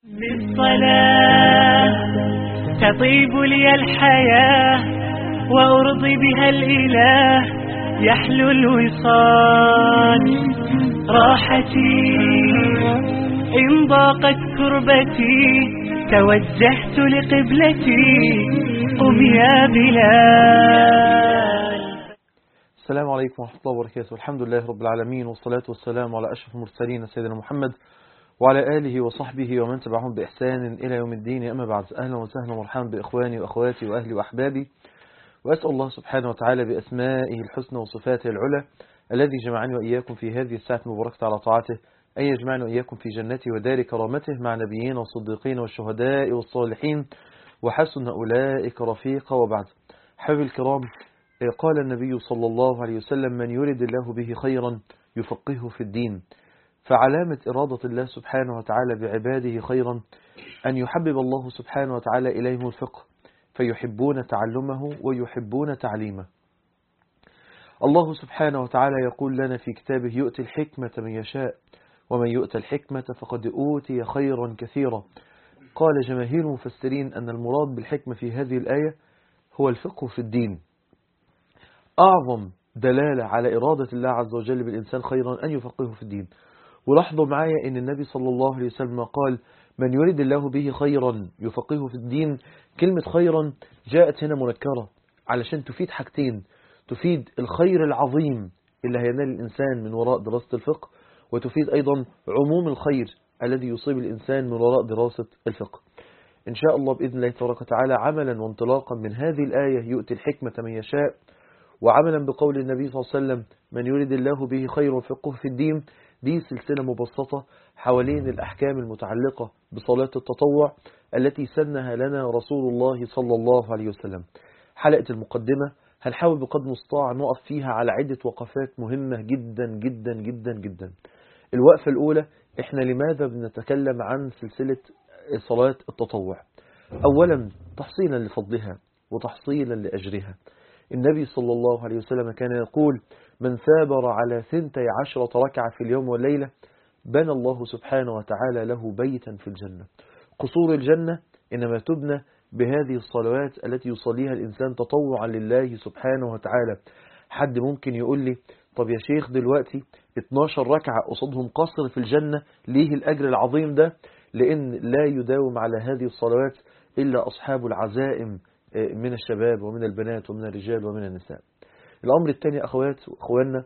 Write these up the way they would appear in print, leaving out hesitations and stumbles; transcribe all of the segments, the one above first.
بالصلاة تطيب لي الحياة وأرضي بها الإله يحلو الوصال راحتي إن ضاقت كربتي توجهت لقبلتي قم يا بلال. السلام عليكم ورحمة الله وبركاته. الحمد لله رب العالمين، والصلاة والسلام على أشرف المرسلين سيدنا محمد وعلى آله وصحبه ومن تبعهم بإحسان إلى يوم الدين. أما بعد، أهلا وسهلا ومرحبا بإخواني وأخواتي وأهلي وأحبابي، وأسأل الله سبحانه وتعالى بأسمائه الحسنى وصفاته العلى الذي جمعني وإياكم في هذه الساعة المباركة على طاعته أن يجمعنا وإياكم في جنته ودار كرامته مع نبيين والصديقين والشهداء والصالحين وحسن أولئك رفيقا. وبعد، حبيبي الكرام، قال النبي صلى الله عليه وسلم: من يرد الله به خيرا يفقهه في الدين. فعلامة إرادة الله سبحانه وتعالى بعباده خيرا أن يحبب الله سبحانه وتعالى إليهم الفقه، فيحبون تعلمه ويحبون تعليمه. الله سبحانه وتعالى يقول لنا في كتابه: يؤتي الحكمة من يشاء ومن يؤتى الحكمة فقد أوتي خيرا كثيرا. قال جماهير المفسرين أن المراد بالحكمة في هذه الآية هو الفقه في الدين. أعظم دلالة على إرادة الله عز وجل بالإنسان خيرا أن يفقهه في الدين. ولاحظوا معايا أن النبي صلى الله عليه وسلم قال: من يريد الله به خيرا يفقهه في الدين. كلمة خيرا جاءت هنا منكرة علشان تفيد حاجتين: تفيد الخير العظيم اللي هينال الإنسان من وراء دراسة الفقه، وتفيد أيضا عموم الخير الذي يصيب الإنسان من وراء دراسة الفقه. إن شاء الله بإذن الله تبارك وتعالى، عملا وانطلاقا من هذه الآية يؤتي الحكمة من يشاء، وعملا بقول النبي صلى الله عليه وسلم: من يريد الله به خير وفقه في الدين، دي سلسلة مبسطة حوالين الأحكام المتعلقة بصلاة التطوع التي سنها لنا رسول الله صلى الله عليه وسلم. حلقة المقدمة هنحاول بقدر المستطاع نقف فيها على عدة وقفات مهمة جدا جدا جدا جدا. الوقفة الأولى: إحنا لماذا بنتكلم عن سلسلة صلاة التطوع؟ أولا تحصيلا لفضلها وتحصيلا لأجرها. النبي صلى الله عليه وسلم كان يقول: من ثابر على 12 ركعة في اليوم والليلة بنى الله سبحانه وتعالى له بيتا في الجنة. قصور الجنة إنما تبنى بهذه الصلوات التي يصليها الإنسان تطوعا لله سبحانه وتعالى. حد ممكن يقول لي: طب يا شيخ دلوقتي 12 ركعة قصدهم قصر في الجنة، ليه الأجر العظيم ده؟ لأن لا يداوم على هذه الصلوات إلا أصحاب العزائم من الشباب ومن البنات ومن الرجال ومن النساء. الأمر الثاني أخوات وأخواننا،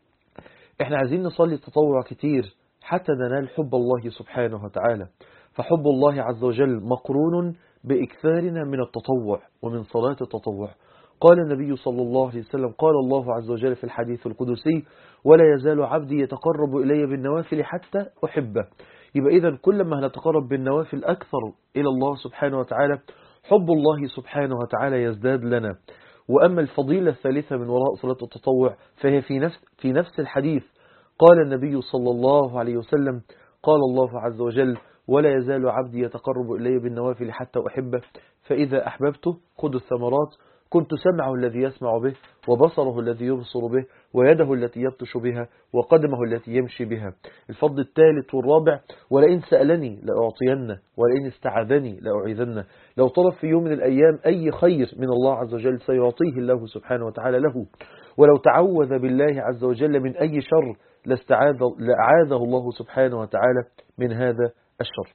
إحنا عايزين نصلي التطوع كتير حتى ننال حب الله سبحانه وتعالى. فحب الله عز وجل مقرون بإكثارنا من التطوع ومن صلاة التطوع. قال النبي صلى الله عليه وسلم: قال الله عز وجل في الحديث القدسي: ولا يزال عبدي يتقرب إلي بالنوافل حتى أحبه. يبقى إذن كل ما نتقرب بالنوافل أكثر إلى الله سبحانه وتعالى، حب الله سبحانه وتعالى يزداد لنا. وأما الفضيلة الثالثة من وراء صلاة التطوع فهي في نفس الحديث. قال النبي صلى الله عليه وسلم: قال الله عز وجل: ولا يزال عبدي يتقرب إلي بالنوافل حتى أحبه، فإذا أحببته خذ الثمرات، كنت سمعه الذي يسمع به، وبصره الذي يبصر به، ويده التي يبطش بها، وقدمه التي يمشي بها. الفضل الثالث والرابع: ولئن سألني لأعطينه، ولئن استعاذني لأعيذنه. لو طلب في يوم من الأيام أي خير من الله عز وجل سيعطيه الله سبحانه وتعالى له. ولو تعوذ بالله عز وجل من أي شر لأعاذه الله سبحانه وتعالى من هذا الشر.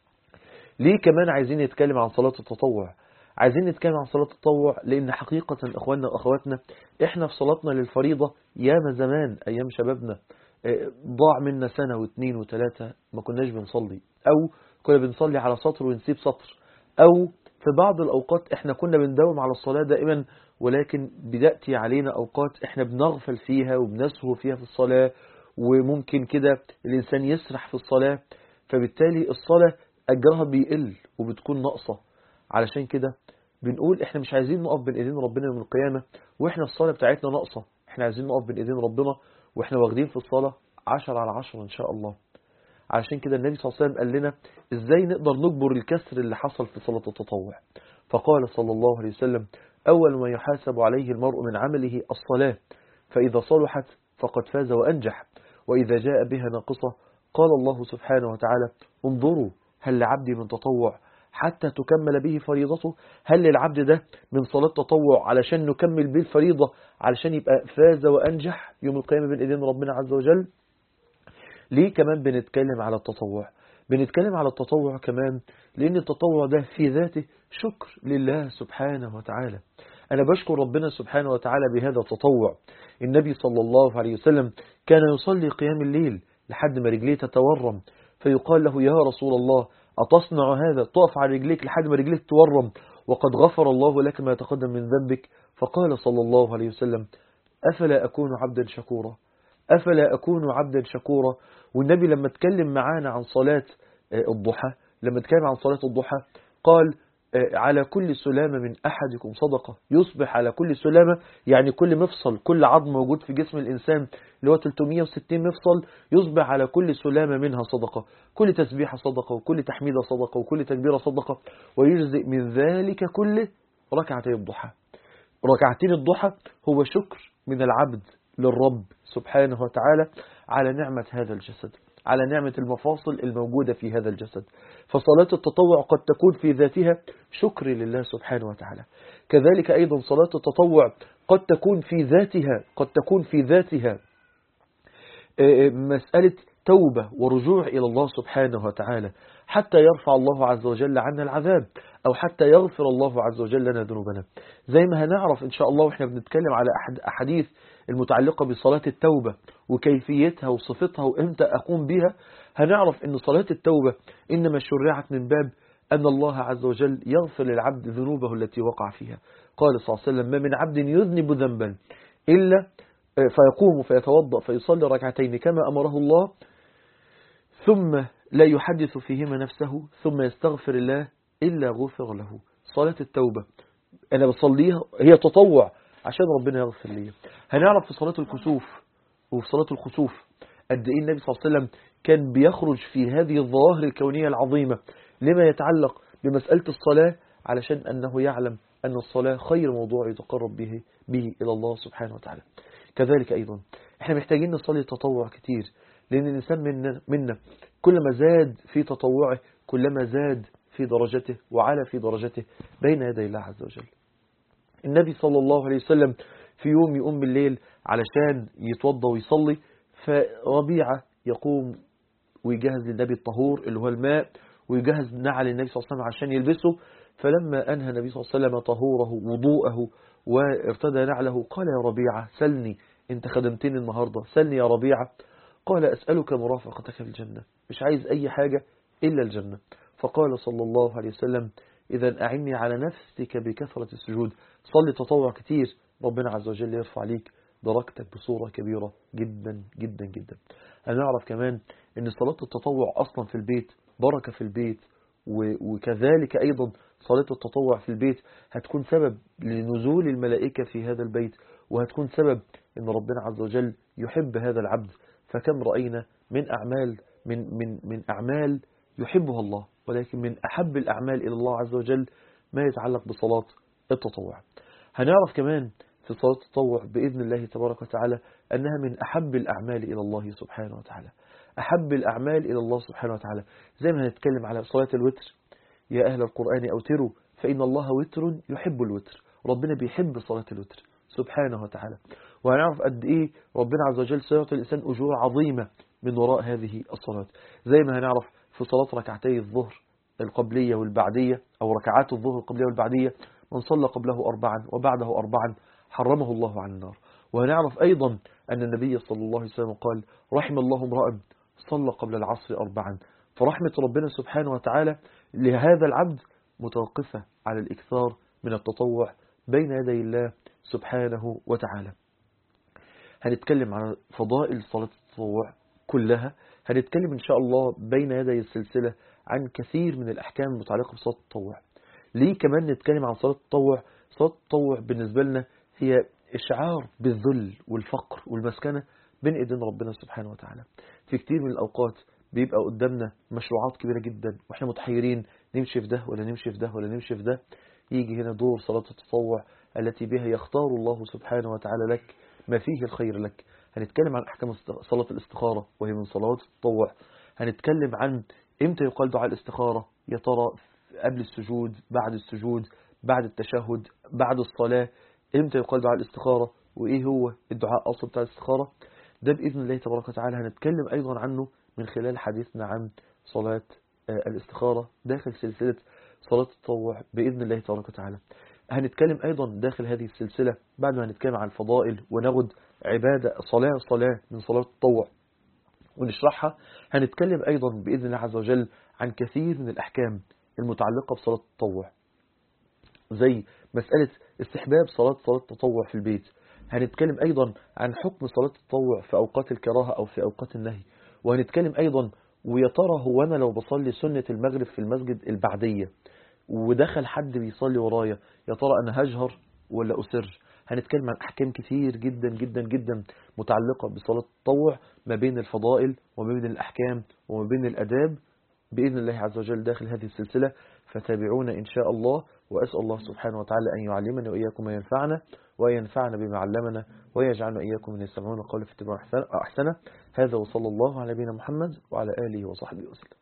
ليه كمان عايزين نتكلم عن صلاة التطوع؟ عايزين نتكلم عن صلاة التطوع لأن حقيقة إخواننا وأخواتنا، إحنا في صلاتنا للفريضة ياما زمان أيام شبابنا ضاع منا سنة واثنين وثلاثة ما كناش بنصلي، أو كنا بنصلي على سطر ونسيب سطر، أو في بعض الأوقات إحنا كنا بنداوم على الصلاة دائما، ولكن بتأتي علينا أوقات إحنا بنغفل فيها وبنسهو فيها في الصلاة، وممكن كده الإنسان يسرح في الصلاة، فبالتالي الصلاة أجرها بيقل وبتكون ناقصة. علشان كده بنقول إحنا مش عايزين نقف بين إيدين ربنا يوم القيامة وإحنا الصلاة بتاعتنا ناقصة. إحنا عايزين نقف بين إيدين ربنا وإحنا واخدين في الصلاة 10 على 10 إن شاء الله. علشان كده النبي صلى الله عليه وسلم قال لنا إزاي نقدر نجبر الكسر اللي حصل في صلاة التطوع. فقال صلى الله عليه وسلم: أول ما يحاسب عليه المرء من عمله الصلاة، فإذا صلحت فقد فاز وأنجح، وإذا جاء بها ناقصة قال الله سبحانه وتعالى: انظروا هل لعبدي من تطوع حتى تكمل به فريضته؟ هل للعبد ده من صلاة تطوع علشان نكمل به الفريضة علشان يبقى فاز وأنجح يوم القيامة بين إيدين ربنا عز وجل؟ ليه كمان بنتكلم على التطوع؟ بنتكلم على التطوع كمان لأن التطوع ده في ذاته شكر لله سبحانه وتعالى. أنا بشكر ربنا سبحانه وتعالى بهذا التطوع. النبي صلى الله عليه وسلم كان يصلي قيام الليل لحد ما رجليه تتورم، فيقال له يا رسول الله أتصنع هذا؟ تقف على رجليك لحد ما رجليك تورم وقد غفر الله لك ما تقدم من ذنبك. فقال صلى الله عليه وسلم أفلا أكون عبدا شكورا؟ أفلا أكون عبدا شكورا؟ والنبي لما اتكلم معانا عن صلاة الضحى، لما اتكلم عن صلاة الضحى قال على كل سلامة من أحدكم صدقة. يصبح على كل سلامة يعني كل مفصل، كل عظم موجود في جسم الإنسان اللي هو 360 مفصل، يصبح على كل سلامة منها صدقة. كل تسبيحة صدقة، وكل تحميدة صدقة، وكل تكبيرة صدقة. ويجزئ من ذلك كله ركعتي الضحى. ركعتين الضحى هو شكر من العبد للرب سبحانه وتعالى على نعمة هذا الجسد، على نعمة المفاصل الموجودة في هذا الجسد. فصلاة التطوع قد تكون في ذاتها شكر لله سبحانه وتعالى. كذلك أيضا صلاة التطوع قد تكون في ذاتها مسألة توبة ورجوع إلى الله سبحانه وتعالى حتى يرفع الله عز وجل عنا العذاب، أو حتى يغفر الله عز وجل لنا ذنوبنا. زي ما هنعرف إن شاء الله وإحنا بنتكلم على أحاديث المتعلقة بصلاة التوبة وكيفيتها وصفتها وإمتى أقوم بها، هنعرف أن صلاة التوبة إنما شرعت من باب أن الله عز وجل يغفر للعبد ذنوبه التي وقع فيها. قال صلى الله عليه وسلم ما من عبد يذنب ذنبا إلا فيقوم فيتوضأ فيصلي ركعتين كما أمره الله ثم لا يحدث فيهما نفسه ثم يستغفر الله إلا غفر له. صلاة التوبة أنا بصليها هي تطوع عشان ربنا يغفر لي. هنعرف في صلاة الكسوف وفي صلاة الخسوف قد إيه النبي صلى الله عليه وسلم كان بيخرج في هذه الظواهر الكونية العظيمة لما يتعلق بمسألة الصلاة، علشان أنه يعلم أن الصلاة خير موضوع يتقرب به إلى الله سبحانه وتعالى. كذلك أيضا احنا محتاجين نصلي التطوع كتير، لأن الإنسان منا كلما زاد في تطوعه كلما زاد في درجته وعلى في درجته بين يدي الله عز وجل. النبي صلى الله عليه وسلم في يوم يقوم بالليل علشان يتوضى ويصلي، فربيعة يقوم ويجهز للنبي الطهور اللي هو الماء، ويجهز نعل النبي صلى الله عليه وسلم عشان يلبسه. فلما أنهى النبي صلى الله عليه وسلم طهوره وضوءه وارتدى نعله قال يا ربيعة سلني، انت خدمتني النهاردة، سلني يا ربيعة. قال أسألك مرافقتك في الجنة، مش عايز أي حاجة إلا الجنة. فقال صلى الله عليه وسلم إذا أعني على نفسك بكثرة السجود، صلي تطوع كتير ربنا عز وجل يرفع عليك درجتك بصورة كبيرة جدا جدا جدا. هنعرف كمان أن صلاة التطوع أصلا في البيت بركة في البيت، وكذلك أيضا صلاة التطوع في البيت هتكون سبب لنزول الملائكة في هذا البيت، وهتكون سبب أن ربنا عز وجل يحب هذا العبد. فكم رأينا من أعمال يحبها الله، ولكن من أحب الأعمال إلى الله عز وجل ما يتعلق بصلاة التطوع. هنعرف كمان في صلاة التطوع بإذن الله تبارك وتعالى أنها من أحب الأعمال إلى الله سبحانه وتعالى، أحب الأعمال إلى الله سبحانه وتعالى. زي ما هنتكلم على صلاة الوتر، يا أهل القرآن أوتروا فإن الله وتر يحب الوتر. ربنا بيحب صلاة الوتر سبحانه وتعالى. وهنعرف قد إيه ربنا عز وجل سيعطي الإنسان أجور عظيمة من وراء هذه الصلاة. زي ما هنعرف في صلاة ركعتي الظهر القبلية والبعدية، أو ركعات الظهر القبلية والبعدية، من صلى قبله 4 وبعده 4 حرمه الله عن النار. وهنعرف أيضا أن النبي صلى الله عليه وسلم قال رحم الله امرأ صلى قبل العصر 4. فرحمة ربنا سبحانه وتعالى لهذا العبد متوقفة على الإكثار من التطوع بين يدي الله سبحانه وتعالى. هنتكلم عن فضائل صلاة التطوع كلها، هنتكلم إن شاء الله بين يدي السلسلة عن كثير من الأحكام المتعلقة بصلاة التطوع. ليه كمان نتكلم عن صلاة التطوع؟ صلاة التطوع بالنسبة لنا هي إشعار بالذل والفقر والمسكنة بين إيدين ربنا سبحانه وتعالى. في كتير من الأوقات بيبقى قدامنا مشروعات كبيرة جدا وإحنا متحيرين نمشي في ده ولا نمشي في ده ولا نمشي في ده. يجي هنا دور صلاة التطوع التي بها يختار الله سبحانه وتعالى لك ما فيه الخير لك. هنتكلم عن أحكام صلاة الاستخارة وهي من صلاة التطوع. هنتكلم عن إمتى يقال دعاء الاستخارة؟ يا ترى قبل السجود، بعد السجود، بعد التشهد، بعد الصلاة؟ إمتى يقال دعاء الاستخارة؟ وإيه هو الدعاء أصلا بتاع الاستخارة؟ ده بإذن الله تبارك وتعالى هنتكلم أيضا عنه من خلال حديثنا عن صلاة الاستخارة داخل سلسلة صلاة التطوع بإذن الله تبارك وتعالى. هنتكلم أيضا داخل هذه السلسلة بعد ما هنتكلم عن الفضائل وناخد عبادة صلاة من صلاة التطوع ونشرحها. هنتكلم أيضا بإذن الله عز وجل عن كثير من الأحكام المتعلقة بصلاة التطوع، زي مسألة استحباب صلاة التطوع في البيت. هنتكلم أيضا عن حكم صلاة التطوع في أوقات الكراهة أو في أوقات النهي. وهنتكلم أيضا ويا ترى هو أنا لو بصلي سنة المغرب في المسجد البعدية ودخل حد بيصلي ورايا، يا ترى أنا هجهر ولا أسر؟ هنتكلم عن أحكام كثير جدا جدا جدا متعلقة بصلاة التطوع، ما بين الفضائل وما بين الأحكام وما بين الأداب بإذن الله عز وجل داخل هذه السلسلة. فتابعونا إن شاء الله، وأسأل الله سبحانه وتعالى أن يعلمنا وإياكم ما ينفعنا وينفعنا بما علمنا ويجعلنا إياكم من يستمعون القول فيتبعون أحسنه. هذا وصلى الله على نبينا محمد وعلى آله وصحبه وسلم.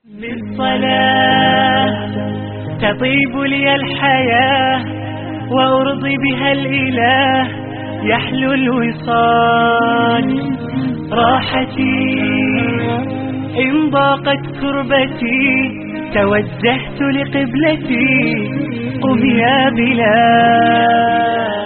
بالصلاة تطيب لي الحياة وأرضي بها الإله، يحلو الوصال راحتي إن ضاقت كربتي، توجهت لقبلتي قم يا بلال.